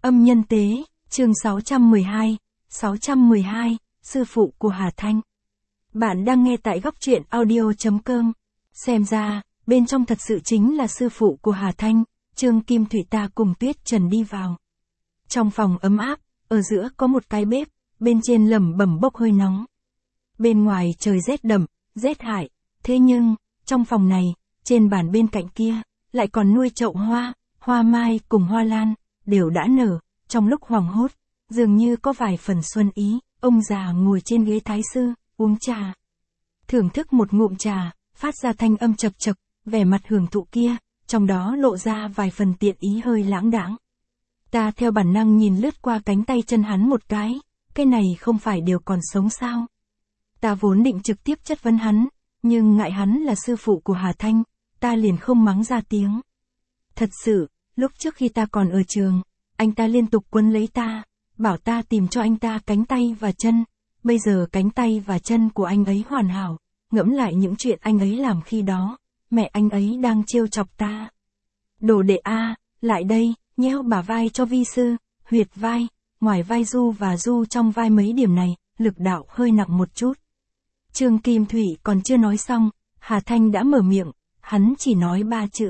Âm nhân tế, chương 612, sư phụ của Hà Thanh. Bạn đang nghe tại góc truyện audio.com. Xem ra, bên trong thật sự chính là sư phụ của Hà Thanh, Trương Kim Thụy ta cùng Tuyết Trần đi vào. Trong phòng ấm áp, ở giữa có một cái bếp, bên trên lẩm bẩm bốc hơi nóng. Bên ngoài trời rét đậm, rét hại, thế nhưng, trong phòng này, trên bàn bên cạnh kia, lại còn nuôi chậu hoa, hoa mai cùng hoa lan, đều đã nở, trong lúc hoàng hốt, dường như có vài phần xuân ý, ông già ngồi trên ghế thái sư, uống trà. Thưởng thức một ngụm trà, phát ra thanh âm chập chập, vẻ mặt hưởng thụ kia, trong đó lộ ra vài phần tiện ý hơi lãng đãng. Ta theo bản năng nhìn lướt qua cánh tay chân hắn một cái này không phải đều còn sống sao? Ta vốn định trực tiếp chất vấn hắn, nhưng ngại hắn là sư phụ của Hà Thanh, ta liền không mắng ra tiếng. Thật sự, lúc trước khi ta còn ở trường, anh ta liên tục quấn lấy ta, bảo ta tìm cho anh ta cánh tay và chân, bây giờ cánh tay và chân của anh ấy hoàn hảo, ngẫm lại những chuyện anh ấy làm khi đó, mẹ anh ấy đang trêu chọc ta. Đồ đệ A, lại đây, nheo bả vai cho vi sư, huyệt vai, ngoài vai du và du trong vai mấy điểm này, lực đạo hơi nặng một chút. Trương Kim Thụy còn chưa nói xong, Hà Thanh đã mở miệng, hắn chỉ nói 3 chữ.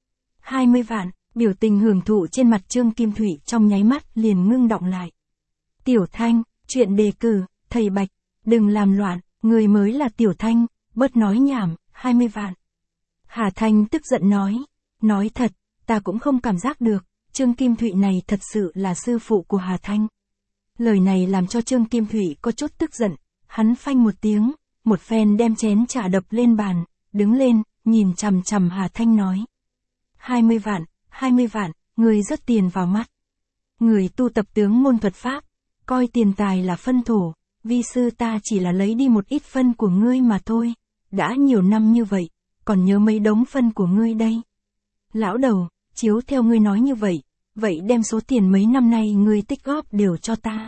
20 vạn, biểu tình hưởng thụ trên mặt Trương Kim Thụy trong nháy mắt liền ngưng động lại. Tiểu Thanh, chuyện đề cử, thầy Bạch, đừng làm loạn, người mới là Tiểu Thanh, bớt nói nhảm, 20 vạn. Hà Thanh tức giận nói thật, ta cũng không cảm giác được, Trương Kim Thụy này thật sự là sư phụ của Hà Thanh. Lời này làm cho Trương Kim Thụy có chút tức giận, hắn phanh một tiếng, một phen đem chén trà đập lên bàn, đứng lên, nhìn chằm chằm Hà Thanh nói. 20 vạn, người rất tiền vào mắt. Người tu tập tướng môn thuật pháp, coi tiền tài là phân thổ, vi sư ta chỉ là lấy đi một ít phân của ngươi mà thôi, đã nhiều năm như vậy, còn nhớ mấy đống phân của ngươi đây. Lão đầu, chiếu theo ngươi nói như vậy, vậy đem số tiền mấy năm nay ngươi tích góp đều cho ta.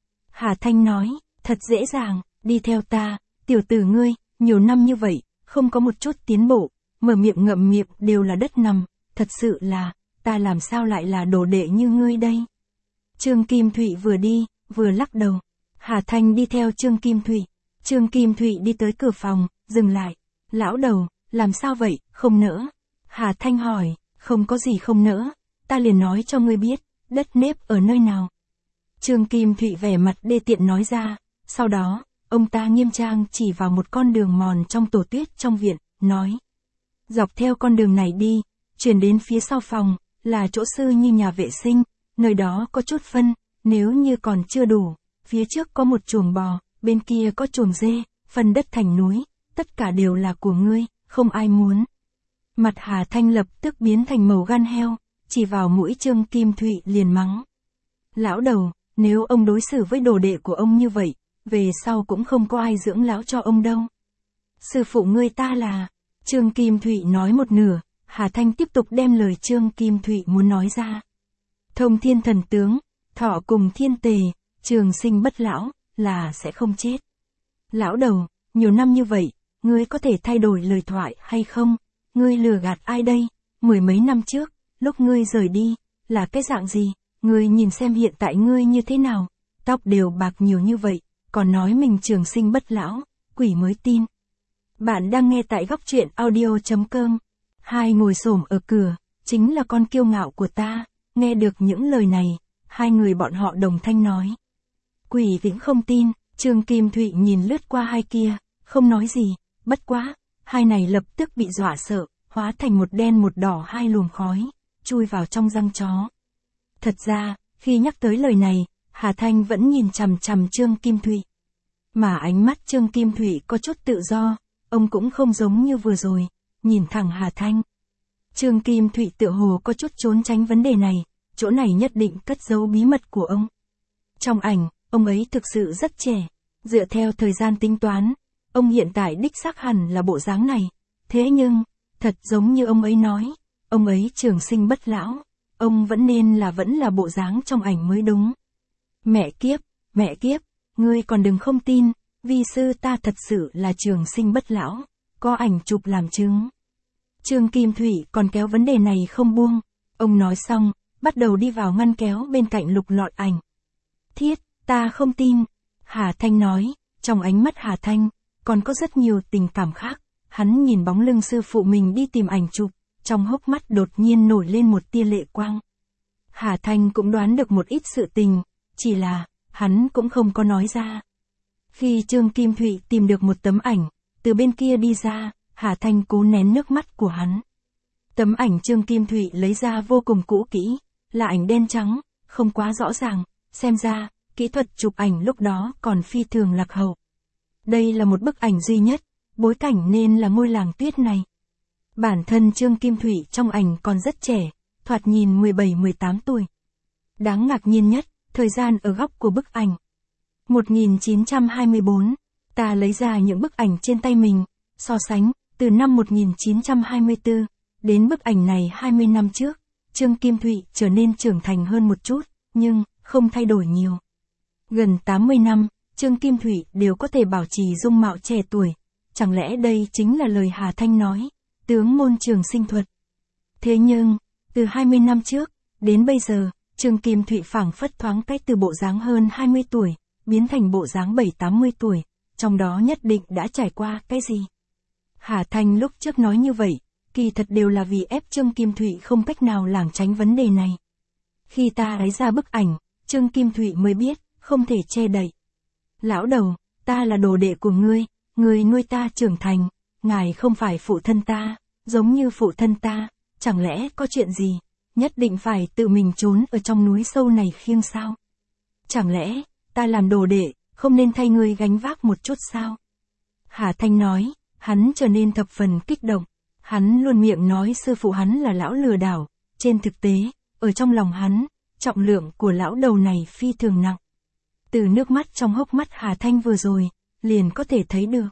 Hà Thanh nói, thật dễ dàng, đi theo ta, tiểu tử ngươi, nhiều năm như vậy, không có một chút tiến bộ, mở miệng ngậm miệng đều là đất nằm, thật sự là, ta làm sao lại là đồ đệ như ngươi đây. Trương Kim Thụy vừa đi, vừa lắc đầu. Hà Thanh đi theo Trương Kim Thụy. Trương Kim Thụy đi tới cửa phòng, dừng lại. Lão đầu, làm sao vậy, không nỡ? Hà Thanh hỏi, không có gì không nỡ, ta liền nói cho ngươi biết, đất nếp ở nơi nào. Trương Kim Thụy vẻ mặt đê tiện nói ra, sau đó, ông ta nghiêm trang chỉ vào một con đường mòn trong tổ tuyết trong viện, nói. Dọc theo con đường này đi, chuyển đến phía sau phòng, là chỗ sư như nhà vệ sinh, nơi đó có chút phân, nếu như còn chưa đủ, phía trước có một chuồng bò, bên kia có chuồng dê, phân đất thành núi, tất cả đều là của ngươi, không ai muốn. Mặt Hà Thanh lập tức biến thành màu gan heo, chỉ vào mũi Trương Kim Thụy liền mắng. Lão đầu, nếu ông đối xử với đồ đệ của ông như vậy, về sau cũng không có ai dưỡng lão cho ông đâu. Sư phụ ngươi ta là, Trương Kim Thụy nói một nửa, Hà Thanh tiếp tục đem lời Trương Kim Thụy muốn nói ra. Thông thiên thần tướng, thọ cùng thiên tề, trường sinh bất lão, là sẽ không chết. Lão đầu, nhiều năm như vậy, ngươi có thể thay đổi lời thoại hay không? Ngươi lừa gạt ai đây? Mười mấy năm trước, lúc ngươi rời đi, là cái dạng gì? Ngươi nhìn xem hiện tại ngươi như thế nào? Tóc đều bạc nhiều như vậy, còn nói mình trường sinh bất lão, quỷ mới tin. Bạn đang nghe tại góc truyện audio.com. Hai ngồi xổm ở cửa, chính là con kiêu ngạo của ta. Nghe được những lời này, hai người bọn họ đồng thanh nói. Quỷ vĩnh không tin, Trương Kim Thụy nhìn lướt qua hai kia, không nói gì, bất quá, hai này lập tức bị dọa sợ, hóa thành một đen một đỏ hai luồng khói, chui vào trong răng chó. Thật ra, khi nhắc tới lời này, Hà Thanh vẫn nhìn chằm chằm Trương Kim Thụy. Mà ánh mắt Trương Kim Thụy có chút tự do, ông cũng không giống như vừa rồi, nhìn thẳng Hà Thanh. Trương Kim Thụy tựa hồ có chút trốn tránh vấn đề này, chỗ này nhất định cất giấu bí mật của ông. Trong ảnh, ông ấy thực sự rất trẻ, dựa theo thời gian tính toán, ông hiện tại đích xác hẳn là bộ dáng này. Thế nhưng, thật giống như ông ấy nói, ông ấy trường sinh bất lão, ông vẫn là bộ dáng trong ảnh mới đúng. Mẹ kiếp, ngươi còn đừng không tin, vi sư ta thật sự là trường sinh bất lão, có ảnh chụp làm chứng. Trương Kim Thụy còn kéo vấn đề này không buông, ông nói xong, bắt đầu đi vào ngăn kéo bên cạnh lục lọi ảnh. Thiết, ta không tin. Hà Thanh nói, trong ánh mắt Hà Thanh, còn có rất nhiều tình cảm khác. Hắn nhìn bóng lưng sư phụ mình đi tìm ảnh chụp, trong hốc mắt đột nhiên nổi lên một tia lệ quang. Hà Thanh cũng đoán được một ít sự tình, chỉ là, hắn cũng không có nói ra. Khi Trương Kim Thụy tìm được một tấm ảnh, từ bên kia đi ra, Hà Thanh cố nén nước mắt của hắn. Tấm ảnh Trương Kim Thụy lấy ra vô cùng cũ kỹ, là ảnh đen trắng, không quá rõ ràng, xem ra, kỹ thuật chụp ảnh lúc đó còn phi thường lạc hậu. Đây là một bức ảnh duy nhất, bối cảnh nên là ngôi làng tuyết này. Bản thân Trương Kim Thụy trong ảnh còn rất trẻ, thoạt nhìn 17-18 tuổi. Đáng ngạc nhiên nhất, thời gian ở góc của bức ảnh. 1924, ta lấy ra những bức ảnh trên tay mình, so sánh, từ năm 1924, đến bức ảnh này 20 năm trước, Trương Kim Thụy trở nên trưởng thành hơn một chút, nhưng, không thay đổi nhiều. Gần 80 năm, Trương Kim Thụy đều có thể bảo trì dung mạo trẻ tuổi, chẳng lẽ đây chính là lời Hà Thanh nói, tướng môn trường sinh thuật. Thế nhưng, từ 20 năm trước, đến bây giờ, Trương Kim Thụy phảng phất thoáng cách từ bộ dáng hơn 20 tuổi, biến thành bộ dáng 7-80 tuổi, trong đó nhất định đã trải qua cái gì. Hà Thanh lúc trước nói như vậy, kỳ thật đều là vì ép Trương Kim Thụy không cách nào lảng tránh vấn đề này. Khi ta lấy ra bức ảnh, Trương Kim Thụy mới biết, không thể che đậy. Lão đầu, ta là đồ đệ của ngươi, người nuôi ta trưởng thành, ngài không phải phụ thân ta, giống như phụ thân ta, chẳng lẽ có chuyện gì, nhất định phải tự mình trốn ở trong núi sâu này khiêng sao? Chẳng lẽ, ta làm đồ đệ, không nên thay ngươi gánh vác một chút sao? Hà Thanh nói, hắn trở nên thập phần kích động, hắn luôn miệng nói sư phụ hắn là lão lừa đảo, trên thực tế, ở trong lòng hắn, trọng lượng của lão đầu này phi thường nặng. Từ nước mắt trong hốc mắt Hà Thanh vừa rồi, liền có thể thấy được.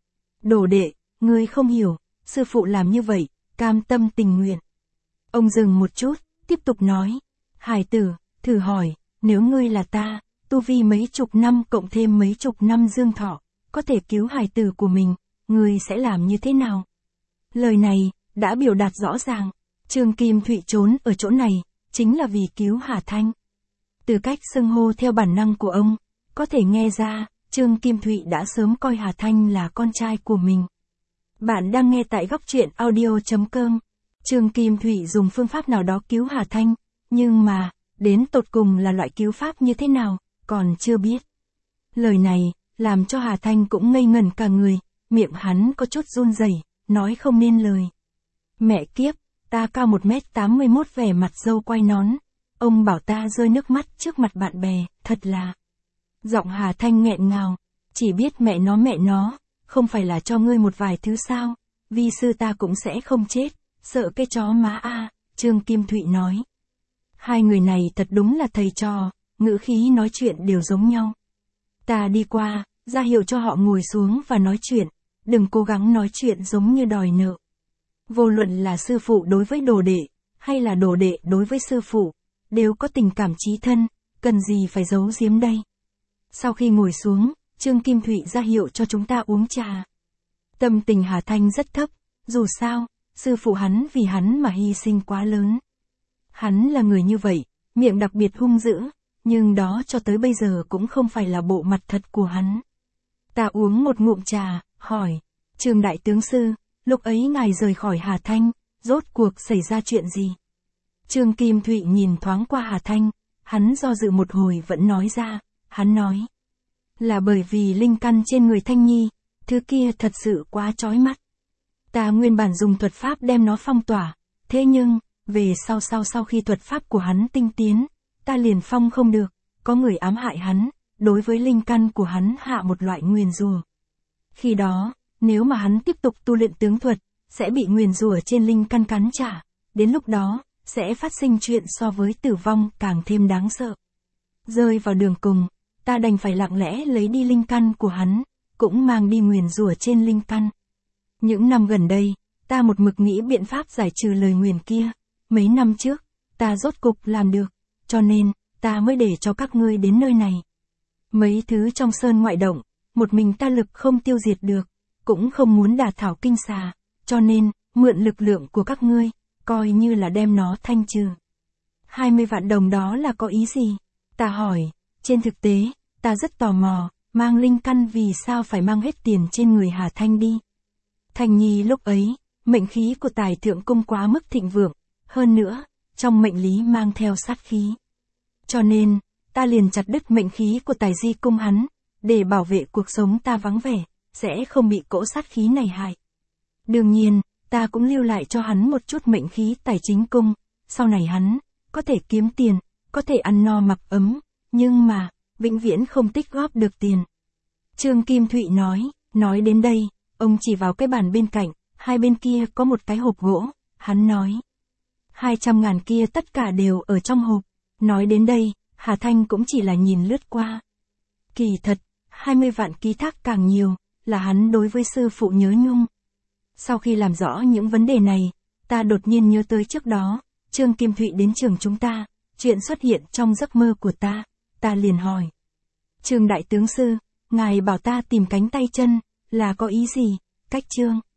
Đồ đệ, ngươi không hiểu, sư phụ làm như vậy, cam tâm tình nguyện. Ông dừng một chút, tiếp tục nói, Hải tử, thử hỏi, nếu ngươi là ta, tu vi mấy chục năm cộng thêm mấy chục năm dương thọ, có thể cứu hài tử của mình, ngươi sẽ làm như thế nào? Lời này, đã biểu đạt rõ ràng, Trương Kim Thụy trốn ở chỗ này, chính là vì cứu Hà Thanh. Từ cách xưng hô theo bản năng của ông, có thể nghe ra, Trương Kim Thụy đã sớm coi Hà Thanh là con trai của mình. Bạn đang nghe tại góc truyện audio.com. Trương Kim Thụy dùng phương pháp nào đó cứu Hà Thanh, nhưng mà, đến tột cùng là loại cứu pháp như thế nào, còn chưa biết. Lời này, làm cho Hà Thanh cũng ngây ngẩn cả người, miệng hắn có chút run rẩy, nói không nên lời. Mẹ kiếp, ta cao 1m81 vẻ mặt râu quai nón, ông bảo ta rơi nước mắt trước mặt bạn bè, thật là. Giọng Hà Thanh nghẹn ngào, chỉ biết mẹ nó, không phải là cho ngươi một vài thứ sao, vi sư ta cũng sẽ không chết, sợ cái chó má a, Trương Kim Thụy nói. Hai người này thật đúng là thầy trò, ngữ khí nói chuyện đều giống nhau. Ta đi qua, ra hiệu cho họ ngồi xuống và nói chuyện, đừng cố gắng nói chuyện giống như đòi nợ. Vô luận là sư phụ đối với đồ đệ, hay là đồ đệ đối với sư phụ, đều có tình cảm chí thân, cần gì phải giấu giếm đây. Sau khi ngồi xuống, Trương Kim Thụy ra hiệu cho chúng ta uống trà. Tâm tình Hà Thanh rất thấp, dù sao, sư phụ hắn vì hắn mà hy sinh quá lớn. Hắn là người như vậy, miệng đặc biệt hung dữ, nhưng đó cho tới bây giờ cũng không phải là bộ mặt thật của hắn. Ta uống một ngụm trà, hỏi, Trương Đại Tướng Sư, lúc ấy ngài rời khỏi Hà Thanh, rốt cuộc xảy ra chuyện gì? Trương Kim Thụy nhìn thoáng qua Hà Thanh, hắn do dự một hồi vẫn nói ra, hắn nói. Là bởi vì linh căn trên người Thanh Nhi, thứ kia thật sự quá chói mắt. Ta nguyên bản dùng thuật pháp đem nó phong tỏa, thế nhưng, về sau khi thuật pháp của hắn tinh tiến, ta liền phong không được, có người ám hại hắn, đối với linh căn của hắn hạ một loại nguyền rủa. Khi đó, nếu mà hắn tiếp tục tu luyện tướng thuật, sẽ bị nguyền rủa trên linh căn cắn trả, đến lúc đó, sẽ phát sinh chuyện so với tử vong càng thêm đáng sợ. Rơi vào đường cùng, ta đành phải lặng lẽ lấy đi linh căn của hắn, cũng mang đi nguyền rủa trên linh căn. Những năm gần đây, ta một mực nghĩ biện pháp giải trừ lời nguyền kia, mấy năm trước, ta rốt cục làm được, cho nên, ta mới để cho các ngươi đến nơi này. Mấy thứ trong sơn ngoại động, một mình ta lực không tiêu diệt được, cũng không muốn đả thảo kinh xà, cho nên, mượn lực lượng của các ngươi, coi như là đem nó thanh trừ. 20 vạn đồng đó là có ý gì? Ta hỏi, trên thực tế, ta rất tò mò, mang linh căn vì sao phải mang hết tiền trên người Hà Thanh đi. Thanh Nhi lúc ấy, mệnh khí của Tài Thượng Cung quá mức thịnh vượng, hơn nữa, trong mệnh lý mang theo sát khí. Cho nên, ta liền chặt đứt mệnh khí của Tài Di Cung hắn, để bảo vệ cuộc sống ta vắng vẻ, sẽ không bị cỗ sát khí này hại. Đương nhiên, ta cũng lưu lại cho hắn một chút mệnh khí Tài Chính Cung, sau này hắn, có thể kiếm tiền, có thể ăn no mặc ấm, nhưng mà, vĩnh viễn không tích góp được tiền. Trương Kim Thụy nói đến đây, ông chỉ vào cái bàn bên cạnh, hai bên kia có một cái hộp gỗ, hắn nói. 200.000 kia tất cả đều ở trong hộp. Nói đến đây, Hà Thanh cũng chỉ là nhìn lướt qua. Kỳ thật, 20 vạn ký thác càng nhiều, là hắn đối với sư phụ nhớ nhung. Sau khi làm rõ những vấn đề này, ta đột nhiên nhớ tới trước đó, Trương Kim Thụy đến trường chúng ta, chuyện xuất hiện trong giấc mơ của ta liền hỏi. Trương Đại Tướng Sư, ngài bảo ta tìm cánh tay chân, là có ý gì? Cách Trương